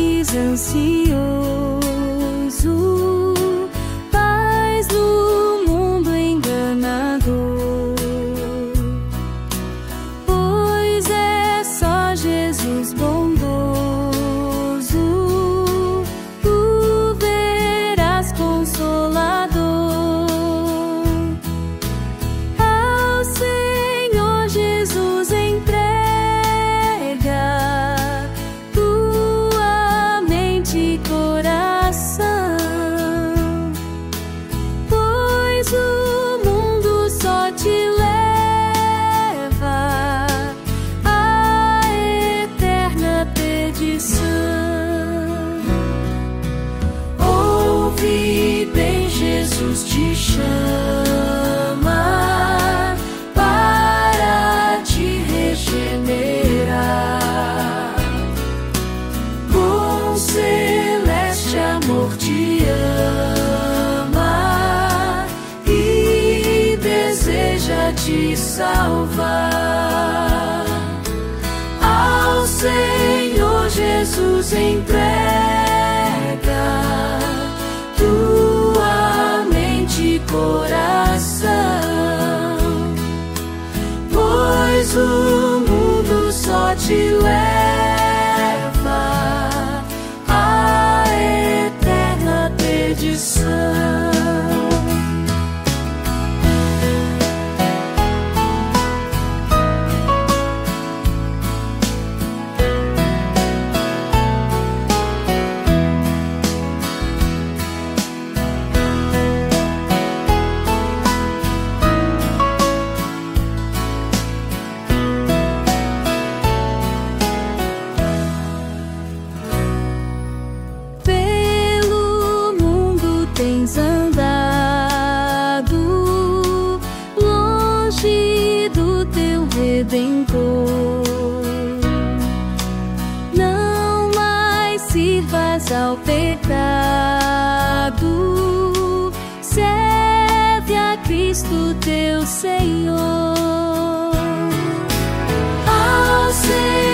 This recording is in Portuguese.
país ansioso, paz no mundo enganador, pois é só Jesus bondoso, tu verás consolador. Ao Senhor Jesus entrega tua mente e coração, pois o mundo só te leva à eterna perdição. Ouve bem, Jesus te chama para te regenerar. Com celeste amor te ama e deseja te salvar. Ao Senhor Jesus entrega tua mente e coração, pois o mundo só te leva à eterna perdição. Pelo mundo tens andado, longe do teu Redentor. Não mais sirvas ao pecado, serve a Cristo teu Senhor. Ao Senhor